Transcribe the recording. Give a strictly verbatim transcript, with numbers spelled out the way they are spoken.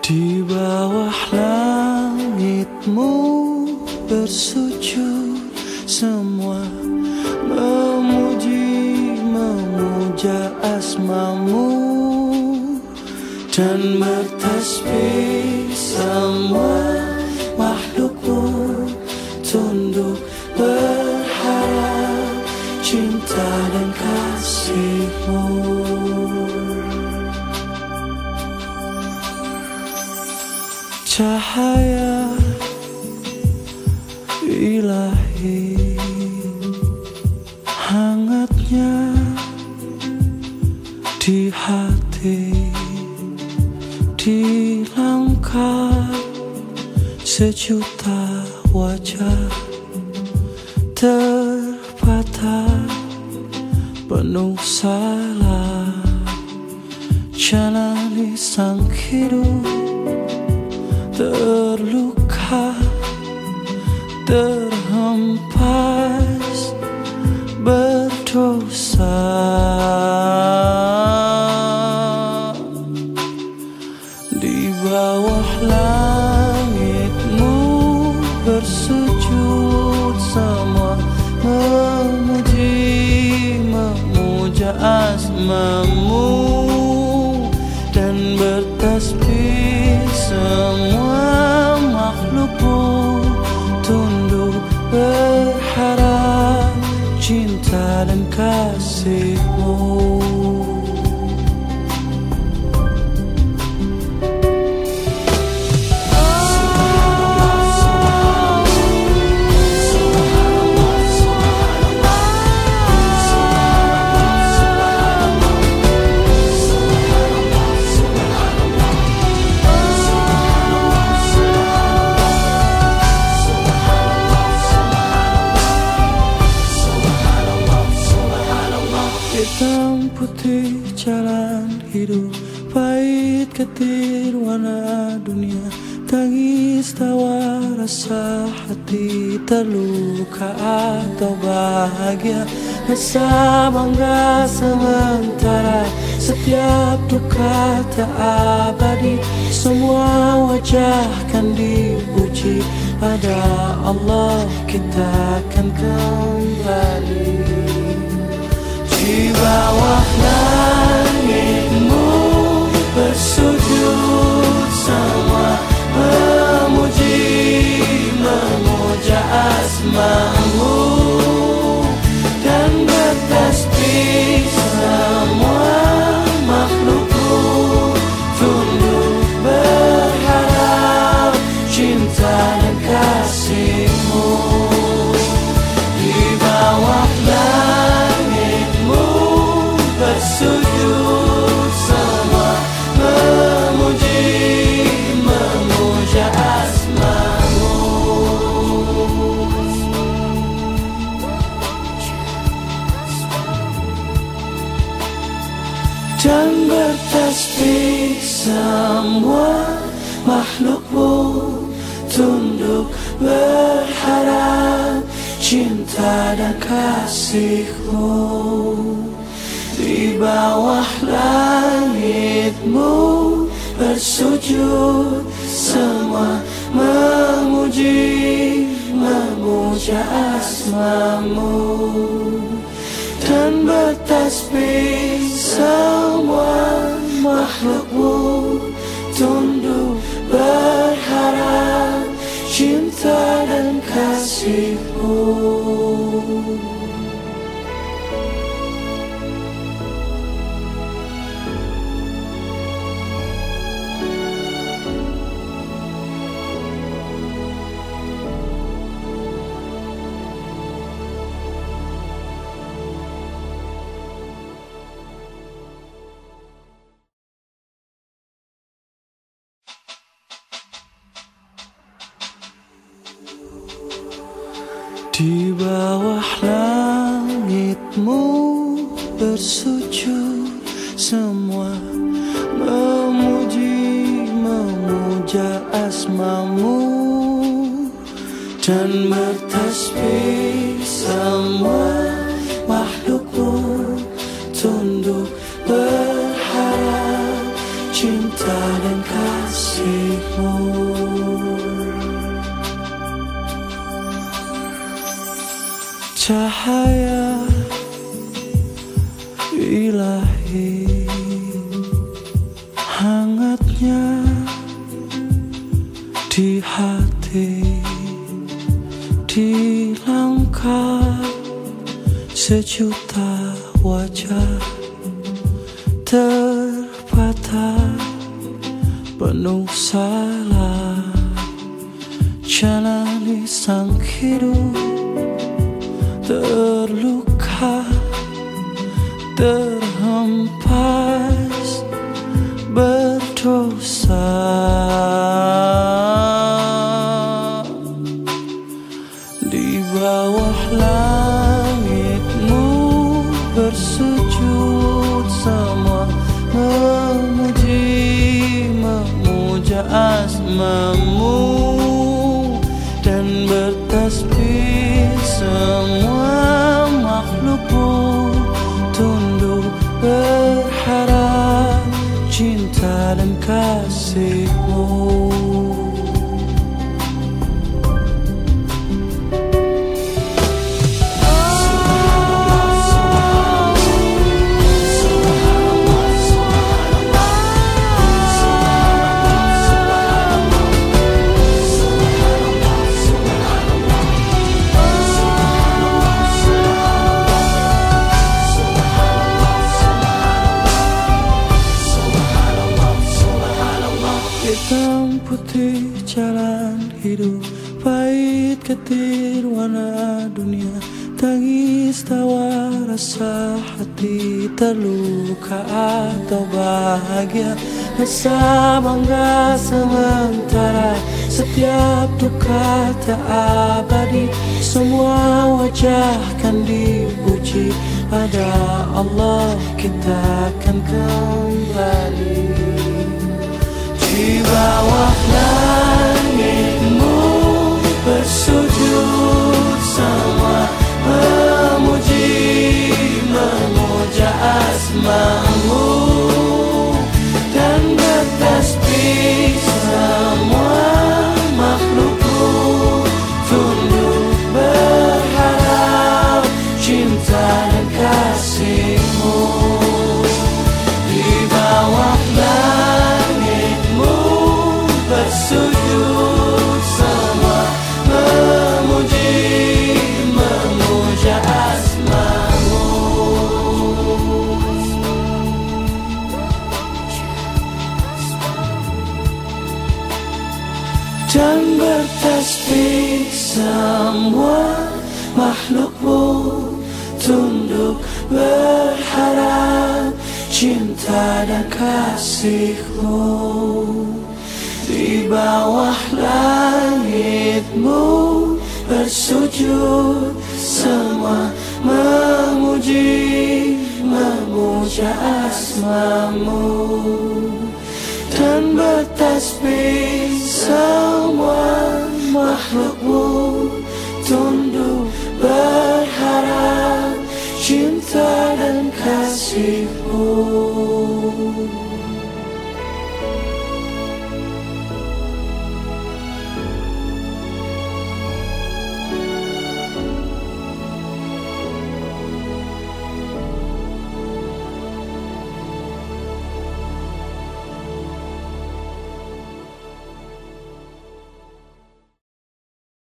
Di bawah langitmu bersujud, semua memuji, memuja asmamu, dan bertasbih semua makhlukmu tunduk berharap cinta dan kasihmu. Cahaya ilahi, hangatnya di hati, di langkah sejuta wajah terpatah penuh salah, jalani sang hidup terluka, terhempas berdosa. Di bawah langitmu bersujud, semua memuji, memuja asmamu, dan bertasbih semua makhlukmu tunduk berharap cinta dan kasihmu. Hitam putih jalan hidup, pahit getir warna dunia, tangis tawa rasa hati, terluka atau bahagia, rasa bangga sementara, setiap duka tak abadi, semua wajah kan dipuji, pada Allah kita akan kembali. Di bawah langitmu bersujud, semua memuji, memuja asmamu, dan bertasbih semua makhlukmu tunduk berharap cinta dan kasihmu. Di bawah bersujud, semua memuji, memuja asmamu, dan bertasbih semua makhlukmu tunduk berharap cinta dan kasihmu. Di bawah langitmu bersujud, semua memuji, memuja asmamu, dan bertasbih semua makhlukmu tunduk berharap cinta dan kasihmu. Di bawah langitmu bersujud, semua memuji, memuja asmamu, dan bertasbih semua makhlukmu tunduk berharap cinta dan kasih. ilahi, hangatnya di hati, di langkah sejuta wajah terpatah penuh salah, jalani sang hidup terluka, terhempas berdosa. Di bawah langitmu bersujud semua, memuji, memuja asmamu, dan bertasbih semua makhlukmu, tunduk berharap cinta dan kasihmu. Hitam putih jalan hidup, pahit getir warna dunia, tangis tawa rasa hati, terluka atau bahagia, rasa bangga sementara, setiap duka tak abadi, semua wajah kan dipuji, pada Allah kita akan kembali. Di bawah langitmu bersujud semua, memuji, memuja asmamu, dan bertasbih semua makhlukmu, tunduk berharap cinta dan kasihmu. Di bawah bersujud semua, memuji, memuja asmamu, dan bertasbih semua makhlukmu, tunduk berharap cinta dan kasihmu. Di bawah langitmu bersujud semua, memuji, memuja asmamu, dan bertasbih semua makhlukmu, tunduk berharap cinta dan kasihmu.